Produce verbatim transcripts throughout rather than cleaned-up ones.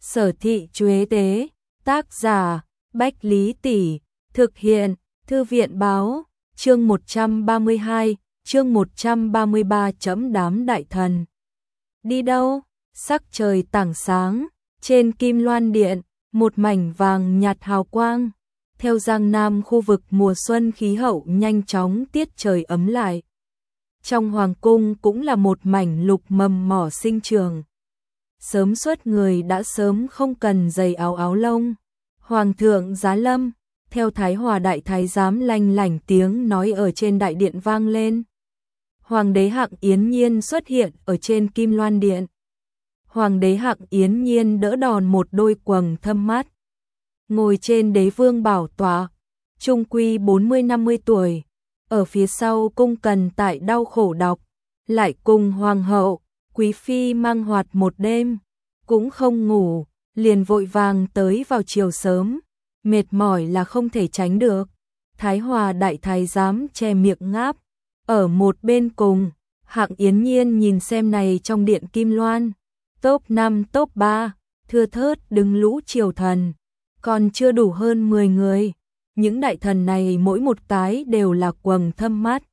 Sở Thị Chuế Tế, tác giả, Bách Lý Tỷ, thực hiện, Thư viện báo, chương một trăm ba mươi hai, chương một trăm ba mươi ba chấm đám đại thần. Đi đâu? Sắc trời tảng sáng, trên Kim Loan Điện, một mảnh vàng nhạt hào quang. Theo Giang Nam khu vực mùa xuân khí hậu nhanh chóng tiết trời ấm lại. Trong hoàng cung cũng là một mảnh lục mầm mỏ sinh trường. Sớm xuất người đã sớm không cần giày áo áo lông. Hoàng thượng giá lâm, theo Thái Hòa đại thái giám lanh lảnh tiếng nói ở trên đại điện vang lên. Hoàng đế Hạng Yến Nhiên xuất hiện ở trên Kim Loan Điện. Hoàng đế Hạng Yến Nhiên đỡ đòn một đôi quầng thâm mắt. Ngồi trên đế vương bảo tọa, trung quy bốn mươi năm mươi tuổi, ở phía sau cung cần tại đau khổ đọc, lại cùng hoàng hậu, quý phi mang hoạt một đêm, cũng không ngủ, liền vội vàng tới vào chiều sớm, mệt mỏi là không thể tránh được. Thái Hòa đại thái giám che miệng ngáp, ở một bên cùng, Hạng Yến Nhiên nhìn xem này trong điện Kim Loan, top năm top ba, thưa thớt đứng lũ triều thần, còn chưa đủ hơn mười người. Những đại thần này mỗi một cái đều là quầng thâm mắt,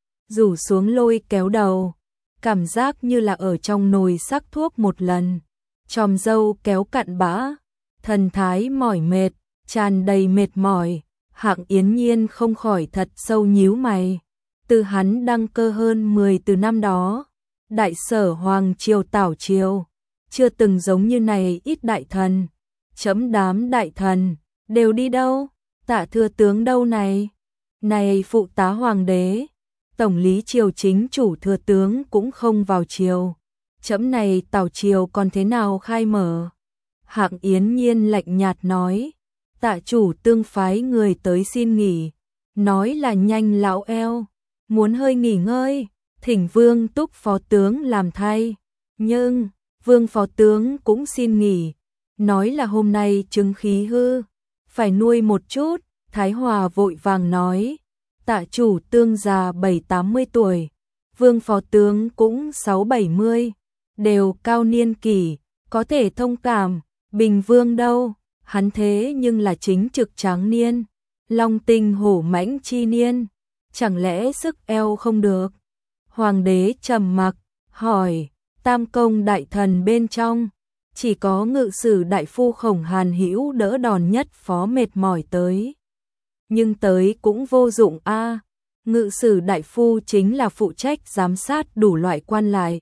rủ xuống lôi kéo đầu, cảm giác như là ở trong nồi sắc thuốc một lần, chòm râu kéo cặn bã, thần thái mỏi mệt, tràn đầy mệt mỏi. Hạng Yến Nhiên không khỏi thật sâu nhíu mày. Từ hắn đăng cơ hơn mười từ năm đó, đại sở hoàng triều tảo triều, chưa từng giống như này ít đại thần. Chấm đám đại thần, đều đi đâu? Tạ thừa tướng đâu này? Này phụ tá hoàng đế, tổng lý triều chính chủ thừa tướng cũng không vào triều. Chấm này tảo triều còn thế nào khai mở? Hạng Yến Nhiên lạnh nhạt nói, tạ chủ tương phái người tới xin nghỉ, nói là nhanh lão eo, muốn hơi nghỉ ngơi, thỉnh vương túc phó tướng làm thay. Nhưng, vương phó tướng cũng xin nghỉ, nói là hôm nay chứng khí hư, phải nuôi một chút. Thái Hòa vội vàng nói, tạ chủ tương già bảy tám mươi tuổi, vương phó tướng cũng sáu bảy mươi, đều cao niên kỷ, có thể thông cảm. Bình vương đâu, hắn thế nhưng là chính trực tráng niên, long tinh hổ mãnh chi niên, chẳng lẽ sức eo không được? Hoàng đế trầm mặc, hỏi, tam công đại thần bên trong, chỉ có ngự sử đại phu Khổng Hàn Hữu đỡ đòn nhất phó mệt mỏi tới. Nhưng tới cũng vô dụng a. À. Ngự sử đại phu chính là phụ trách giám sát đủ loại quan lại.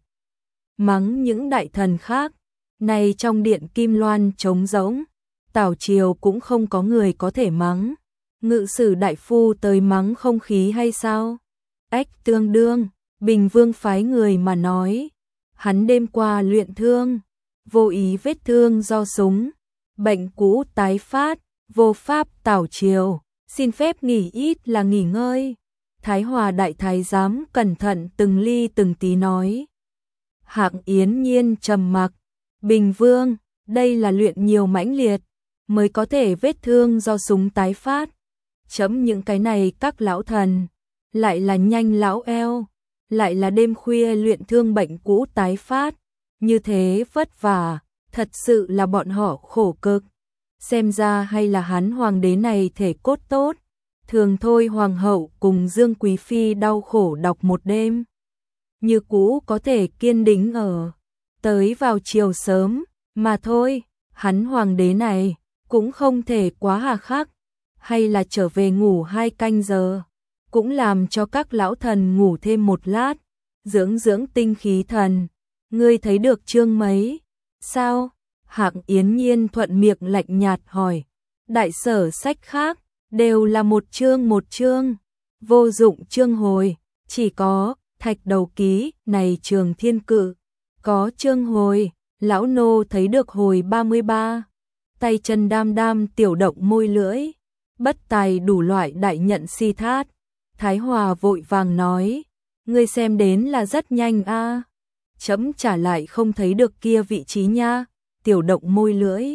Mắng những đại thần khác, này trong điện Kim Loan trống rỗng, tảo triều cũng không có người có thể mắng. Ngự sử đại phu tới mắng không khí hay sao? Ách tương đương, Bình vương phái người mà nói, hắn đêm qua luyện thương, vô ý vết thương do súng, bệnh cũ tái phát, vô pháp tảo triều, xin phép nghỉ ít là nghỉ ngơi. Thái Hòa đại thái giám cẩn thận từng ly từng tí nói. Hạng Yến Nhiên trầm mặc, Bình vương, đây là luyện nhiều mãnh liệt, mới có thể vết thương do súng tái phát. Chấm những cái này các lão thần, lại là nhanh lão eo, lại là đêm khuya luyện thương bệnh cũ tái phát, như thế vất vả, thật sự là bọn họ khổ cực. Xem ra hay là hắn hoàng đế này thể cốt tốt, thường thôi hoàng hậu cùng Dương Quý Phi đau khổ đọc một đêm, như cũ có thể kiên định ở, tới vào chiều sớm, mà thôi, hắn hoàng đế này cũng không thể quá hà khắc, hay là trở về ngủ hai canh giờ, cũng làm cho các lão thần ngủ thêm một lát, dưỡng dưỡng tinh khí thần. Ngươi thấy được chương mấy? Sao? Hạng Yến Nhiên thuận miệng lạnh nhạt hỏi. Đại sở sách khác, đều là một chương một chương, vô dụng chương hồi, chỉ có thạch đầu ký này Trường Thiên Cự. Có chương hồi, lão nô thấy được hồi ba mươi ba, tay chân đam đam tiểu động môi lưỡi, bất tài đủ loại đại nhận si thát. Thái Hòa vội vàng nói, ngươi xem đến là rất nhanh a. À. Chấm trả lại không thấy được kia vị trí nha, tiểu động môi lưỡi.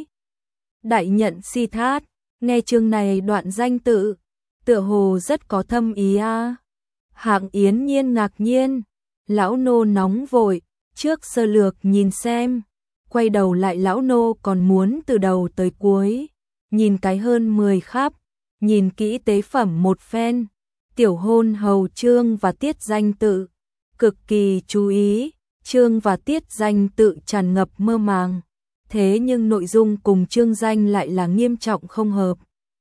Đại nhận si thát, nghe chương này đoạn danh tự, tựa hồ rất có thâm ý a. À. Hạng Yến Nhiên ngạc nhiên, lão nô nóng vội, trước sơ lược nhìn xem, quay đầu lại lão nô còn muốn từ đầu tới cuối, nhìn cái hơn mười khắp, nhìn kỹ tế phẩm một phen, tiểu hôn hầu chương và tiết danh tự, cực kỳ chú ý, chương và tiết danh tự tràn ngập mơ màng, thế nhưng nội dung cùng chương danh lại là nghiêm trọng không hợp.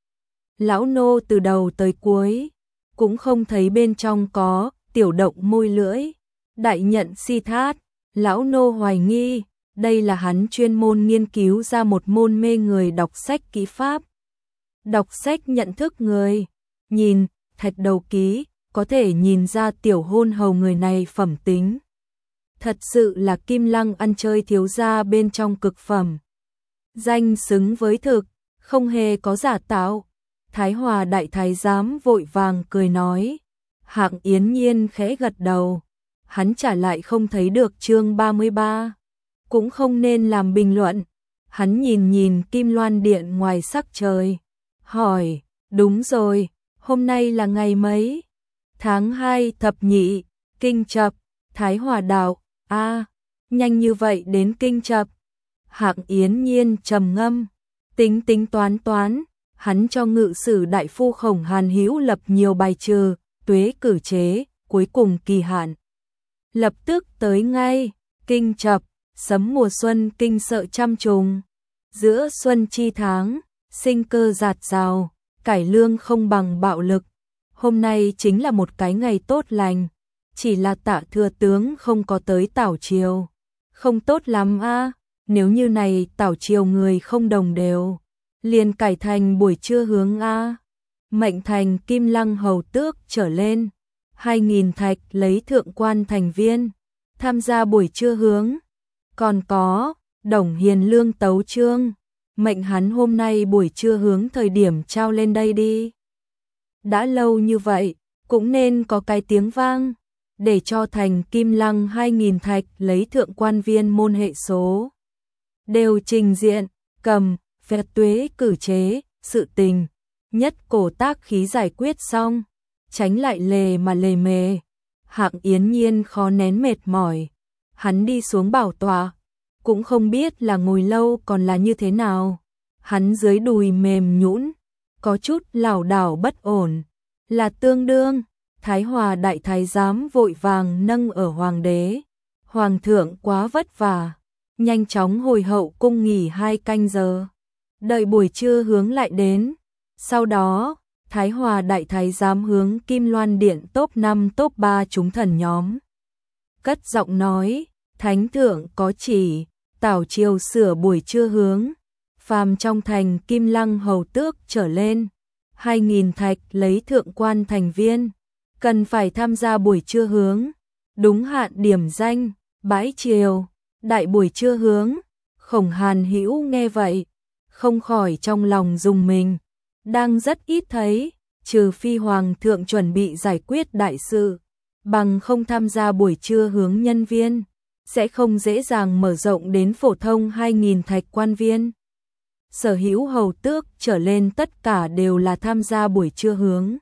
Lão nô từ đầu tới cuối, cũng không thấy bên trong có tiểu động môi lưỡi, đại nhận si thát, lão nô hoài nghi, đây là hắn chuyên môn nghiên cứu ra một môn mê người đọc sách kỹ pháp. Đọc sách nhận thức người, nhìn, thạch đầu ký, có thể nhìn ra tiểu hôn hầu người này phẩm tính. Thật sự là Kim Lăng ăn chơi thiếu gia bên trong cực phẩm. Danh xứng với thực, không hề có giả tạo. Thái Hòa đại thái giám vội vàng cười nói. Hạng Yến Nhiên khẽ gật đầu. Hắn trả lại không thấy được chương ba mươi ba. Cũng không nên làm bình luận. Hắn nhìn nhìn Kim Loan Điện ngoài sắc trời. Hỏi, đúng rồi, hôm nay là ngày mấy? Tháng hai thập nhị, kinh chập, Thái Hòa đạo, a à, nhanh như vậy đến kinh chập. Hạng Yến Nhiên trầm ngâm, tính tính toán toán, hắn cho ngự sử đại phu Khổng Hàn Hữu lập nhiều bài trừ, tuế cử chế, cuối cùng kỳ hạn. Lập tức tới ngay, kinh chập, sấm mùa xuân kinh sợ trăm trùng, giữa xuân chi tháng, sinh cơ dạt dào, cải lương không bằng bạo lực. Hôm nay chính là một cái ngày tốt lành, chỉ là Tạ thừa tướng không có tới tảo triều. Không tốt lắm a, à, nếu như này tảo triều người không đồng đều, liền cải thành buổi trưa hướng a. À. Mệnh thành Kim Lăng hầu tước trở lên, hai nghìn thạch lấy thượng quan thành viên, tham gia buổi trưa hướng. Còn có, Đồng Hiền Lương tấu chương, mệnh hắn hôm nay buổi trưa hướng thời điểm trao lên đây đi. Đã lâu như vậy, cũng nên có cái tiếng vang, để cho thành Kim Lăng hai nghìn thạch lấy thượng quan viên môn hệ số. Đều trình diện, cầm, phép tuế cử chế, sự tình, nhất cổ tác khí giải quyết xong, tránh lại lề mà lề mề. Hạng Yến Nhiên khó nén mệt mỏi, hắn đi xuống bảo tọa, cũng không biết là ngồi lâu còn là như thế nào. Hắn dưới đùi mềm nhũn, có chút lảo đảo bất ổn, là tương đương. Thái Hòa đại thái giám vội vàng nâng ở hoàng đế. Hoàng thượng quá vất vả, nhanh chóng hồi hậu cung nghỉ hai canh giờ, đợi buổi trưa hướng lại đến. Sau đó, Thái Hòa đại thái giám hướng Kim Loan Điện top năm top ba chúng thần nhóm. Cất giọng nói, thánh thượng có chỉ, tảo triều sửa buổi trưa hướng. Phàm trong thành Kim Lăng hầu tước trở lên, hai nghìn thạch lấy thượng quan thành viên, cần phải tham gia buổi trưa hướng, đúng hạn điểm danh, bãi triều, đại buổi trưa hướng. Khổng Hàn Hữu nghe vậy, không khỏi trong lòng rùng mình, đang rất ít thấy, trừ phi hoàng thượng chuẩn bị giải quyết đại sự, bằng không tham gia buổi trưa hướng nhân viên, sẽ không dễ dàng mở rộng đến phổ thông hai nghìn thạch quan viên. Sở hữu hầu tước trở lên tất cả đều là tham gia buổi trưa hướng.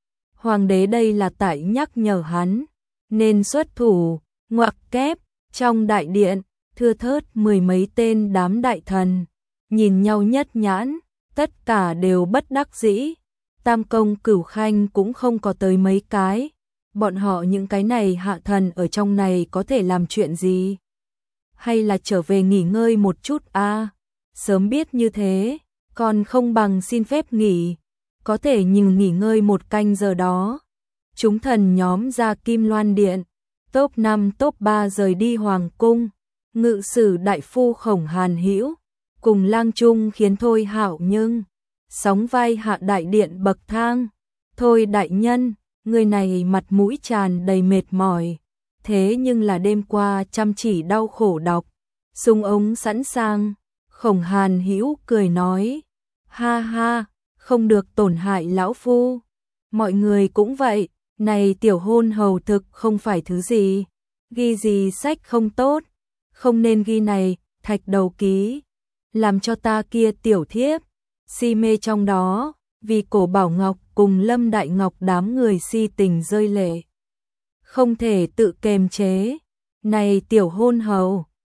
Hoàng đế đây là tại nhắc nhở hắn, nên xuất thủ, ngoặc kép, trong đại điện, thưa thớt mười mấy tên đám đại thần, nhìn nhau nhất nhãn, tất cả đều bất đắc dĩ. Tam công cửu khanh cũng không có tới mấy cái, bọn họ những cái này hạ thần ở trong này có thể làm chuyện gì? Hay là trở về nghỉ ngơi một chút a? À? Sớm biết như thế, còn không bằng xin phép nghỉ, có thể nhìn nghỉ ngơi một canh giờ đó. Chúng thần nhóm ra Kim Loan Điện, top năm top ba rời đi hoàng cung, ngự sử đại phu Khổng Hàn Hữu cùng lang trung khiến Thôi Hạo nhưng sóng vai hạ đại điện bậc thang. Thôi đại nhân, người này mặt mũi tràn đầy mệt mỏi, thế nhưng là đêm qua chăm chỉ đau khổ đọc, sung ống sẵn sàng. Khổng Hàn Hữu cười nói, ha ha, không được tổn hại lão phu. Mọi người cũng vậy, này tiểu hôn hầu thực không phải thứ gì, ghi gì sách không tốt, không nên ghi này, thạch đầu ký, làm cho ta kia tiểu thiếp si mê trong đó, vì Cổ Bảo Ngọc cùng Lâm Đại Ngọc đám người si tình rơi lệ, không thể tự kềm chế. Này tiểu hôn hầu,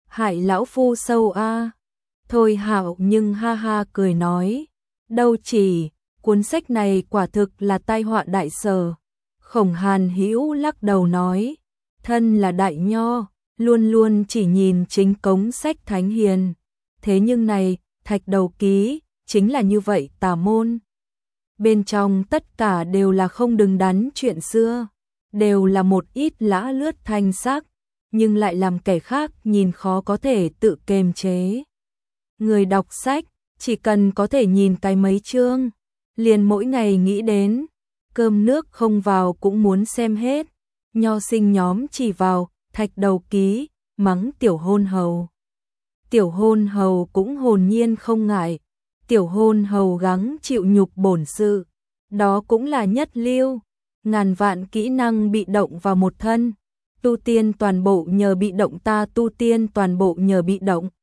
hại lão phu sâu a. Thôi Hạo nhưng ha ha cười nói, đâu chỉ, cuốn sách này quả thực là tai họa đại sở. Khổng Hàn Hữu lắc đầu nói, thân là đại nho, luôn luôn chỉ nhìn chính cống sách thánh hiền. Thế nhưng này, Thạch Đầu Ký, chính là như vậy tà môn. Bên trong tất cả đều là không đứng đắn chuyện xưa, đều là một ít lã lướt thanh sắc, nhưng lại làm kẻ khác nhìn khó có thể tự kềm chế. Người đọc sách, chỉ cần có thể nhìn cái mấy chương, liền mỗi ngày nghĩ đến, cơm nước không vào cũng muốn xem hết. Nho sinh nhóm chỉ vào Thạch Đầu Ký, mắng tiểu hôn hầu. Tiểu hôn hầu cũng hồn nhiên không ngại, tiểu hôn hầu gắng chịu nhục bổn sự, đó cũng là nhất lưu, ngàn vạn kỹ năng bị động vào một thân, tu tiên toàn bộ nhờ bị động ta tu tiên toàn bộ nhờ bị động.